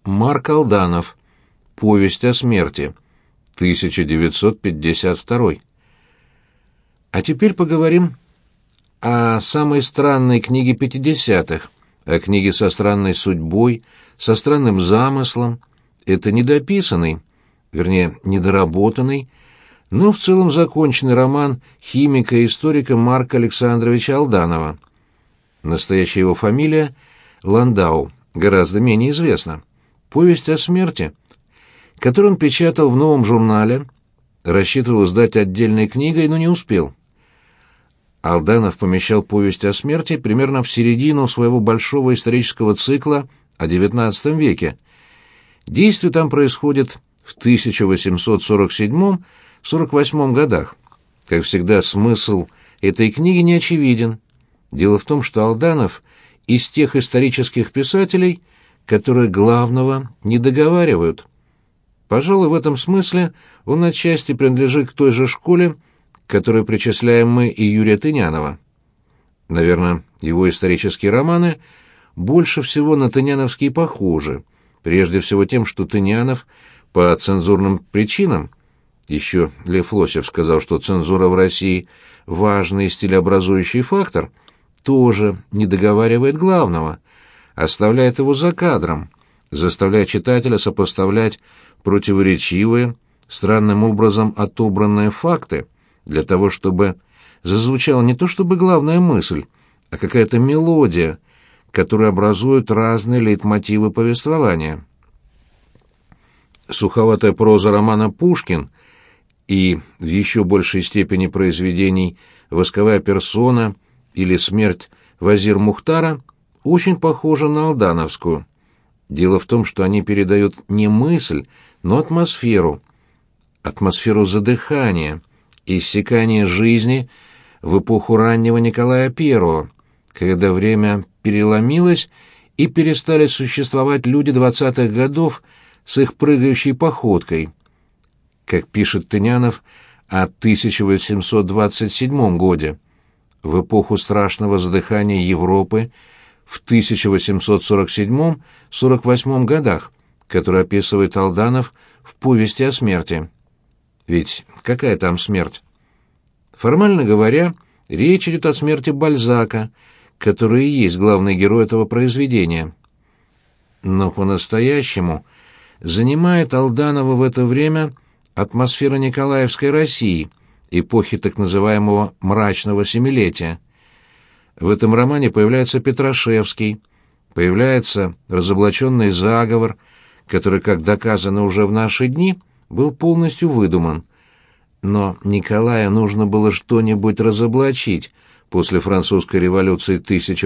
Марк Алданов. Повесть о смерти. 1952. А теперь поговорим о самой странной книге 50-х, о книге со странной судьбой, со странным замыслом. Это недописанный, вернее, недоработанный, но в целом законченный роман химика и историка Марка Александровича Алданова. Настоящая его фамилия — Ландау, гораздо менее известна. Повесть о смерти, которую он печатал в новом журнале, рассчитывал издать отдельной книгой, но не успел. Алданов помещал повесть о смерти примерно в середину своего большого исторического цикла о XIX веке. Действие там происходит в 1847-48 годах. Как всегда, смысл этой книги не очевиден. Дело в том, что Алданов из тех исторических писателей, которые главного не договаривают. Пожалуй, в этом смысле он отчасти принадлежит к той же школе, к которой причисляем мы и Юрия Тынянова. Наверное, его исторические романы больше всего на тыняновские похожи, прежде всего тем, что Тынянов по цензурным причинам, еще Лев Лосев сказал, что цензура в России – важный стилеобразующий фактор, тоже не договаривает главного, оставляет его за кадром, заставляя читателя сопоставлять противоречивые, странным образом отобранные факты, для того, чтобы зазвучала не то чтобы главная мысль, а какая-то мелодия, которая образует разные лейтмотивы повествования. Суховатая проза романа «Пушкин» и в еще большей степени произведений «Восковая персона» или «Смерть Вазир-Мухтара» очень похожа на алдановскую. Дело в том, что они передают не мысль, но атмосферу задыхания, иссякания жизни в эпоху раннего Николая I, когда время переломилось и перестали существовать люди 20-х годов с их прыгающей походкой. Как пишет Тынянов о 1827 годе, в эпоху страшного задыхания Европы в 1847-48 годах, который описывает Алданов в «Повести о смерти». Ведь какая там смерть? Формально говоря, речь идет о смерти Бальзака, который и есть главный герой этого произведения. Но по-настоящему занимает Алданова в это время атмосфера Николаевской России, эпохи так называемого «мрачного семилетия». В этом романе появляется Петрашевский, появляется разоблаченный заговор, который, как доказано уже в наши дни, был полностью выдуман. Но Николая нужно было что-нибудь разоблачить после французской революции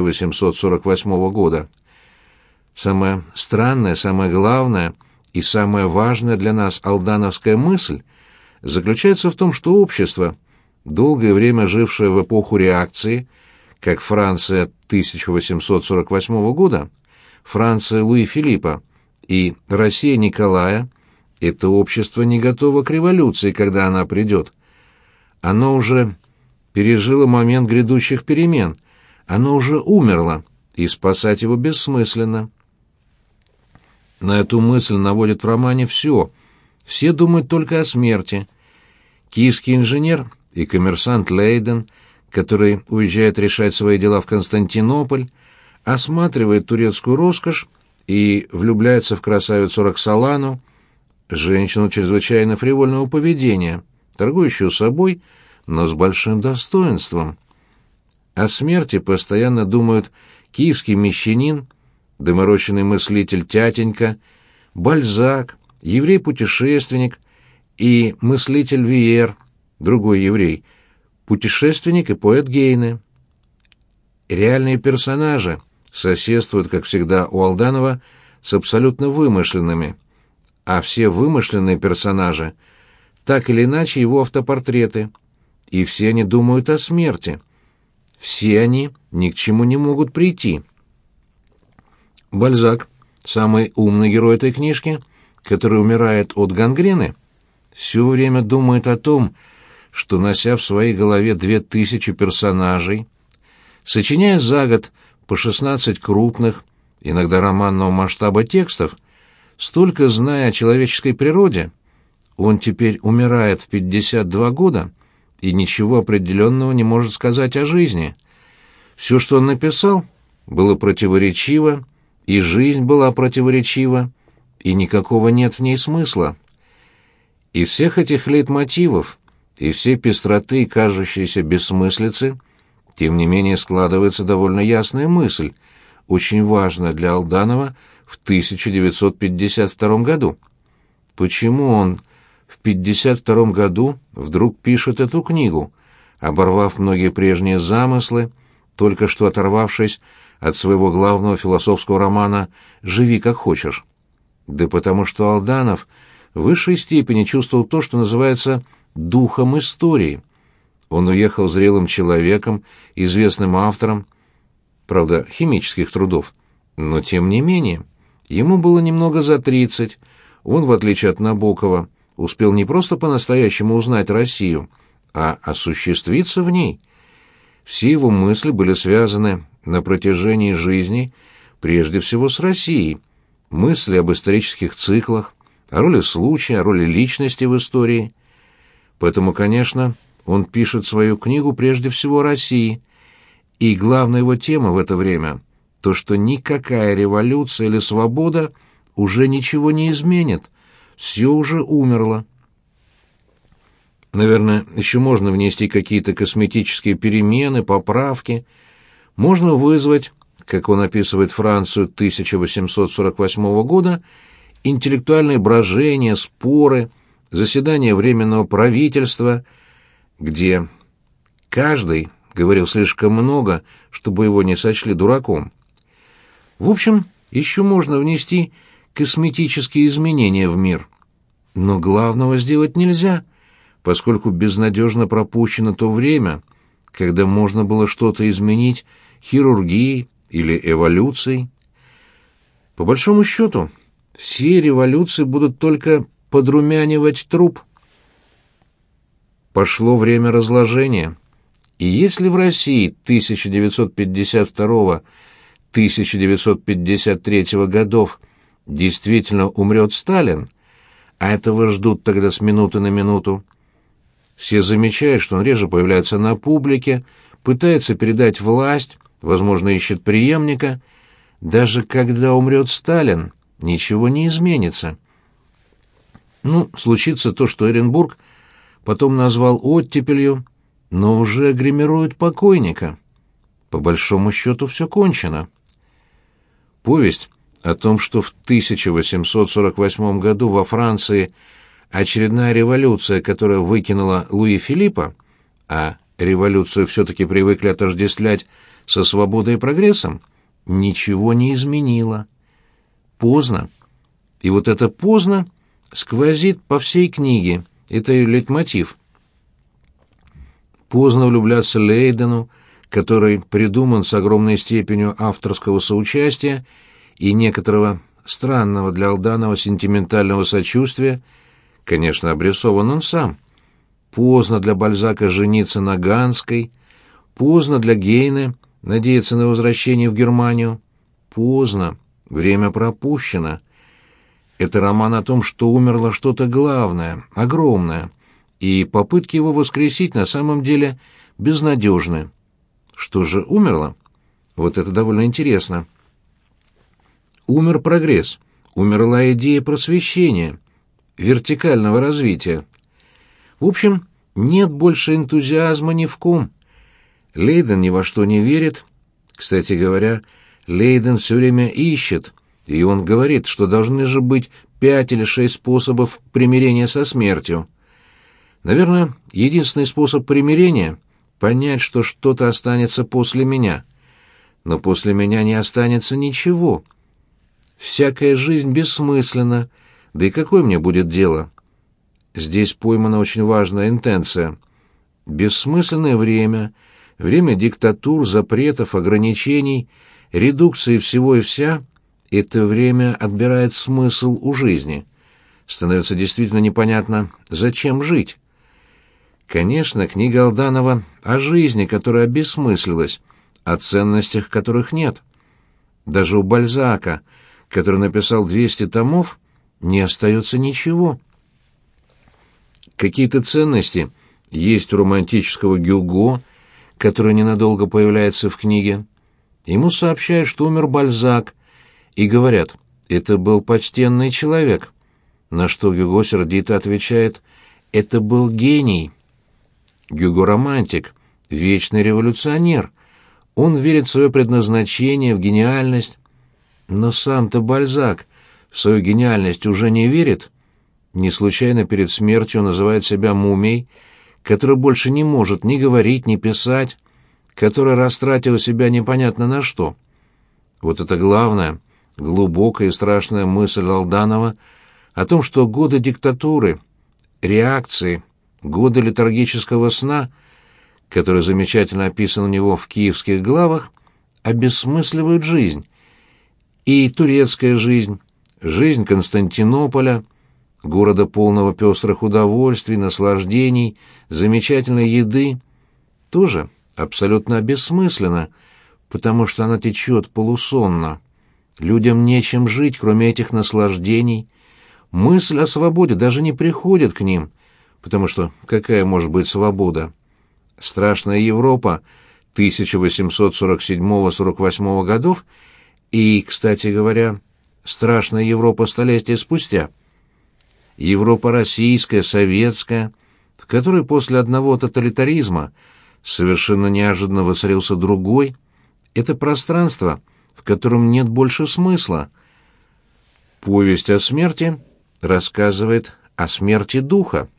1848 года. Самое странное, самое главное и самое важное для нас алдановская мысль заключается в том, что общество, долгое время жившее в эпоху реакции, как Франция 1848 года, Франция Луи Филиппа и Россия Николая, это общество не готово к революции, когда она придет. Оно уже пережило момент грядущих перемен, оно уже умерло, и спасать его бессмысленно. На эту мысль наводит в романе все думают только о смерти. Киевский инженер и коммерсант Лейден, который уезжает решать свои дела в Константинополь, осматривает турецкую роскошь и влюбляется в красавицу Роксолану, женщину чрезвычайно фривольного поведения, торгующую собой, но с большим достоинством. О смерти постоянно думают киевский мещанин, доморощенный мыслитель Тятенька, Бальзак, еврей-путешественник и мыслитель Виер, другой еврей, путешественник и поэт Гейне. Реальные персонажи соседствуют, как всегда у Алданова, с абсолютно вымышленными, а все вымышленные персонажи так или иначе его автопортреты, и все они думают о смерти. Все они ни к чему не могут прийти. Бальзак, самый умный герой этой книжки, который умирает от гангрены, все время думает о том, что, нося в своей голове 2000 персонажей, сочиняя за год по 16 крупных, иногда романного масштаба текстов, столько зная о человеческой природе, он теперь умирает в 52 года и ничего определенного не может сказать о жизни. Все, что он написал, было противоречиво, и жизнь была противоречива, и никакого нет в ней смысла. Из всех этих лейтмотивов и всей пестроты кажущейся бессмыслицы, тем не менее складывается довольно ясная мысль, очень важная для Алданова в 1952 году. Почему он в 1952 году вдруг пишет эту книгу, оборвав многие прежние замыслы, только что оторвавшись от своего главного философского романа «Живи как хочешь»? Да потому что Алданов в высшей степени чувствовал то, что называется «духом истории». Он уехал зрелым человеком, известным автором, правда, химических трудов, но тем не менее, ему было немного за 30, он, в отличие от Набокова, успел не просто по-настоящему узнать Россию, а осуществиться в ней. Все его мысли были связаны на протяжении жизни прежде всего с Россией, мысли об исторических циклах, о роли случая, о роли личности в истории. Поэтому, конечно, он пишет свою книгу прежде всего о России, и главная его тема в это время — то, что никакая революция или свобода уже ничего не изменит, все уже умерло. Наверное, еще можно внести какие-то косметические перемены, поправки. Можно вызвать, как он описывает Францию 1848 года, интеллектуальные брожения, споры, заседания Временного правительства, где каждый говорил слишком много, чтобы его не сочли дураком. В общем, еще можно внести косметические изменения в мир. Но главного сделать нельзя, поскольку безнадежно пропущено то время, когда можно было что-то изменить хирургией или эволюцией. По большому счету, все революции будут только подрумянивать труп. Пошло время разложения. И если в России 1952-1953 годов действительно умрет Сталин, а этого ждут тогда с минуты на минуту, все замечают, что он реже появляется на публике, пытается передать власть, возможно, ищет преемника. Даже когда умрет Сталин, ничего не изменится. Случится то, что Эренбург потом назвал оттепелью, но уже гримируют покойника. По большому счету все кончено. Повесть о том, что в 1848 году во Франции очередная революция, которая выкинула Луи Филиппа, а революцию все-таки привыкли отождествлять со свободой и прогрессом, ничего не изменила. Поздно. И вот это «поздно» сквозит по всей книге, это ее лейтмотив. Поздно влюбляться Лейдену, который придуман с огромной степенью авторского соучастия и некоторого странного для Алданова сентиментального сочувствия, конечно, обрисован он сам. Поздно для Бальзака жениться на Ганской, поздно для Гейне надеяться на возвращение в Германию. Поздно, время пропущено. Это роман о том, что умерло что-то главное, огромное, и попытки его воскресить на самом деле безнадежны. Что же умерло? Вот это довольно интересно. Умер прогресс, умерла идея просвещения, вертикального развития. В общем, нет больше энтузиазма ни в ком. Лейден ни во что не верит. Кстати говоря, Лейден все время ищет, и он говорит, что должны же быть 5 или 6 способов примирения со смертью. Наверное, единственный способ примирения — понять, что что-то останется после меня. Но после меня не останется ничего. Всякая жизнь бессмысленна, да и какое мне будет дело? Здесь поймана очень важная интенция. Бессмысленное время, время диктатур, запретов, ограничений, редукции всего и вся — это время отбирает смысл у жизни. Становится действительно непонятно, зачем жить. Конечно, книга Алданова о жизни, которая обессмыслилась, о ценностях, которых нет. Даже у Бальзака, который написал 200 томов, не остается ничего. Какие-то ценности есть у романтического Гюго, который ненадолго появляется в книге. Ему сообщают, что умер Бальзак, и говорят, это был почтенный человек, на что Гюго сердито отвечает, это был гений. Гюго романтик, вечный революционер. Он верит в свое предназначение, в гениальность. Но сам-то Бальзак в свою гениальность уже не верит. Не случайно перед смертью он называет себя мумией, которая больше не может ни говорить, ни писать, которая растратила себя непонятно на что. Вот это главная, глубокая и страшная мысль Алданова о том, что годы диктатуры, реакции, годы летаргического сна, который замечательно описан у него в «Киевских главах», обесмысливают жизнь. И турецкая жизнь, жизнь Константинополя, города полного пестрых удовольствий, наслаждений, замечательной еды, тоже абсолютно бессмысленно, потому что она течет полусонно. Людям нечем жить, кроме этих наслаждений. Мысль о свободе даже не приходит к ним, потому что какая может быть свобода? Страшная Европа 1847-48 годов и, кстати говоря, страшная Европа столетия спустя. Европа российская, советская, в которой после одного тоталитаризма совершенно неожиданно воцарился другой, это пространство, в котором нет больше смысла. Повесть о смерти рассказывает о смерти духа.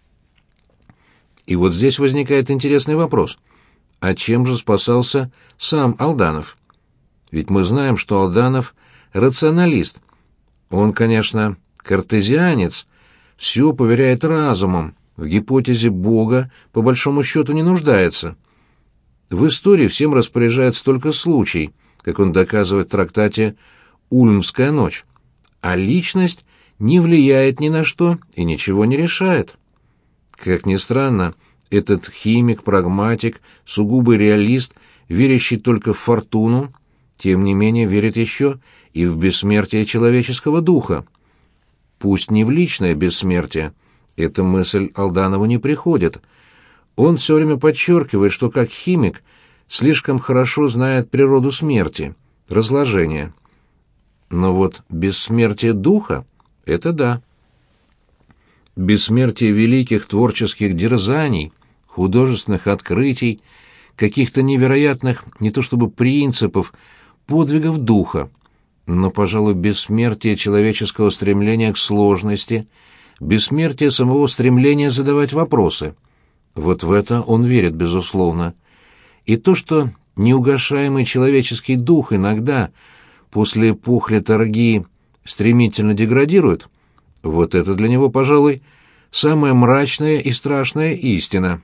И вот здесь возникает интересный вопрос. А чем же спасался сам Алданов? Ведь мы знаем, что Алданов — рационалист. Он, конечно, картезианец, все поверяет разумом, в гипотезе Бога по большому счету не нуждается. В истории всем распоряжается только случай, как он доказывает в трактате «Ульмская ночь». А личность не влияет ни на что и ничего не решает. Как ни странно, этот химик, прагматик, сугубый реалист, верящий только в фортуну, тем не менее верит еще и в бессмертие человеческого духа. Пусть не в личное бессмертие, эта мысль Алданову не приходит. Он все время подчеркивает, что как химик слишком хорошо знает природу смерти, разложения. Но вот бессмертие духа — это да. Бессмертие великих творческих дерзаний, художественных открытий, каких-то невероятных не то чтобы принципов, подвигов духа, но, пожалуй, бессмертие человеческого стремления к сложности, бессмертие самого стремления задавать вопросы. Вот в это он верит, безусловно. И то, что неугасаемый человеческий дух иногда, после эпох летаргии, стремительно деградирует, вот это для него, пожалуй, самая мрачная и страшная истина.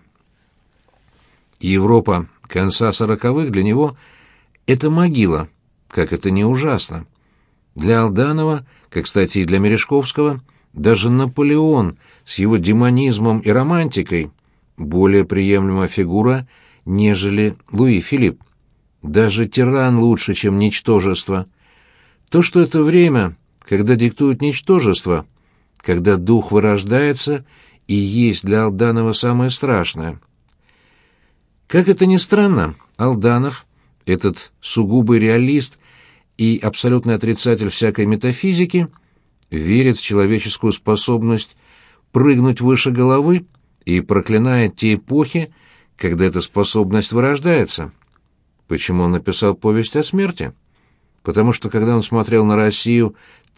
Европа конца 40-х для него — это могила, как это не ужасно. Для Алданова, как, кстати, и для Мережковского, даже Наполеон с его демонизмом и романтикой более приемлемая фигура, нежели Луи Филипп. Даже тиран лучше, чем ничтожество. То, что это время, когда диктуют ничтожество, когда дух вырождается, и есть для Алданова самое страшное. Как это ни странно, Алданов, этот сугубый реалист и абсолютный отрицатель всякой метафизики, верит в человеческую способность прыгнуть выше головы и проклинает те эпохи, когда эта способность вырождается. Почему он написал повесть о смерти? Потому что, когда он смотрел на Россию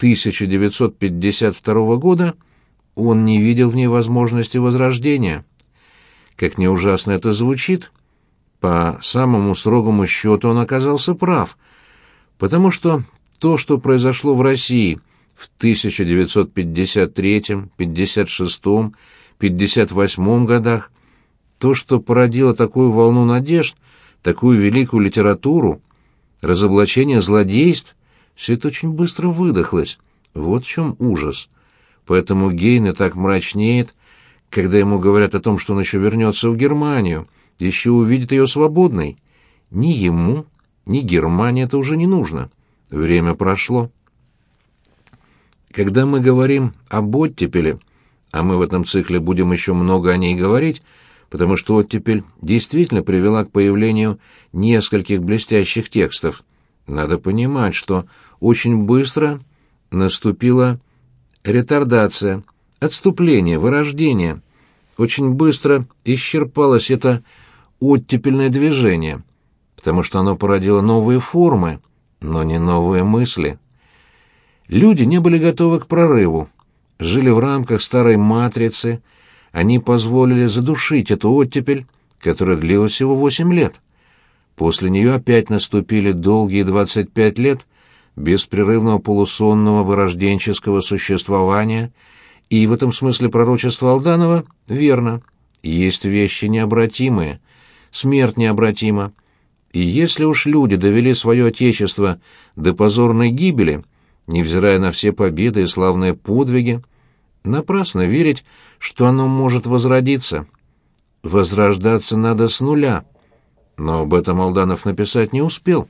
1952 года, он не видел в ней возможности возрождения. Как ни ужасно это звучит, по самому строгому счету он оказался прав, потому что то, что произошло в России в 1953, 1956, 1958 годах, то, что породило такую волну надежд, такую великую литературу, разоблачение злодейств, все это очень быстро выдохлось. Вот в чем ужас. Поэтому Гейне так мрачнеет, когда ему говорят о том, что он еще вернется в Германию, еще увидит ее свободной. Ни ему, ни Германии это уже не нужно. Время прошло. Когда мы говорим об оттепели, а мы в этом цикле будем еще много о ней говорить, потому что оттепель действительно привела к появлению нескольких блестящих текстов, надо понимать, что очень быстро наступила ретардация, отступление, вырождение. Очень быстро исчерпалось это оттепельное движение, потому что оно породило новые формы, но не новые мысли. Люди не были готовы к прорыву, жили в рамках старой матрицы, они позволили задушить эту оттепель, которая длилась всего 8 лет. После нее опять наступили долгие 25 лет беспрерывного полусонного вырожденческого существования, и в этом смысле пророчество Алданова верно. Есть вещи необратимые, смерть необратима. И если уж люди довели свое отечество до позорной гибели, невзирая на все победы и славные подвиги, напрасно верить, что оно может возродиться. Возрождаться надо с нуля. Но об этом Алданов написать не успел.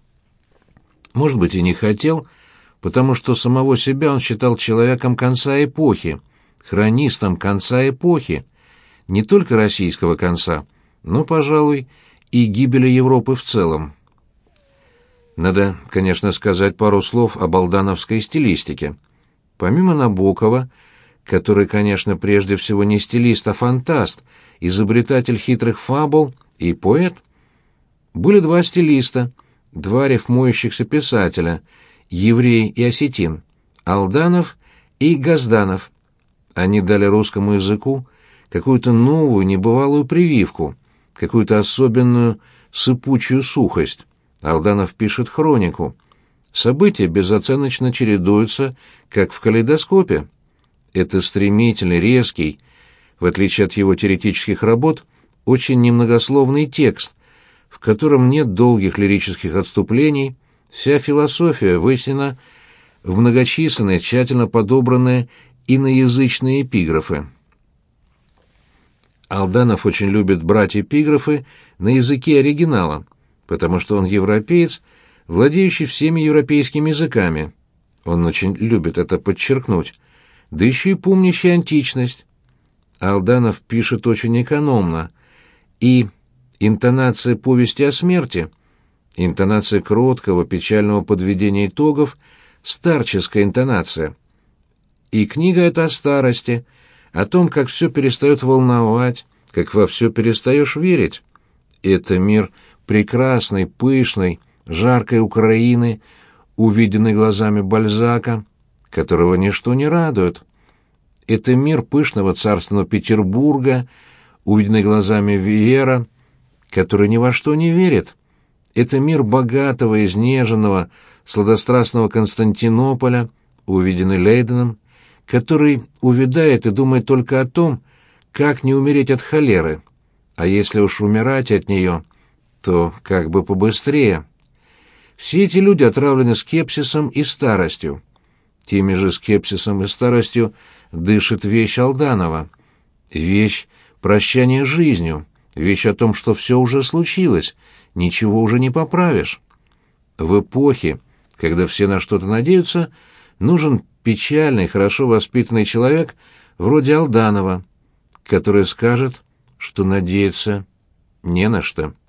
Может быть, и не хотел, потому что самого себя он считал человеком конца эпохи, хронистом конца эпохи, не только российского конца, но, пожалуй, и гибели Европы в целом. Надо, конечно, сказать пару слов об алдановской стилистике. Помимо Набокова, который, конечно, прежде всего не стилист, а фантаст, изобретатель хитрых фабул и поэт, были два стилиста, два рифмующихся писателя, еврей и осетин, Алданов и Газданов. Они дали русскому языку какую-то новую, небывалую прививку, какую-то особенную сыпучую сухость. Алданов пишет хронику. События безоценочно чередуются, как в калейдоскопе. Это стремительный, резкий, в отличие от его теоретических работ, очень немногословный текст, в котором нет долгих лирических отступлений, вся философия вынесена в многочисленные, тщательно подобранные иноязычные эпиграфы. Алданов очень любит брать эпиграфы на языке оригинала, потому что он европеец, владеющий всеми европейскими языками. Он очень любит это подчеркнуть. Да еще и помнящий античность. Алданов пишет очень экономно, и интонация повести о смерти, интонация кроткого, печального подведения итогов, старческая интонация. И книга эта о старости, о том, как все перестает волновать, как во все перестаешь верить. Это мир прекрасной, пышной, жаркой Украины, увиденной глазами Бальзака, которого ничто не радует. Это мир пышного царственного Петербурга, увиденный глазами Виера, который ни во что не верит. Это мир богатого, изнеженного, сладострастного Константинополя, увиденный Лейденом, который увядает и думает только о том, как не умереть от холеры, а если уж умирать от нее, то как бы побыстрее. Все эти люди отравлены скепсисом и старостью. Теми же скепсисом и старостью дышит вещь Алданова. Вещь прощания жизнью, вещь о том, что все уже случилось, ничего уже не поправишь. В эпохе, когда все на что-то надеются, нужен печальный, хорошо воспитанный человек вроде Алданова, который скажет, что надеяться не на что.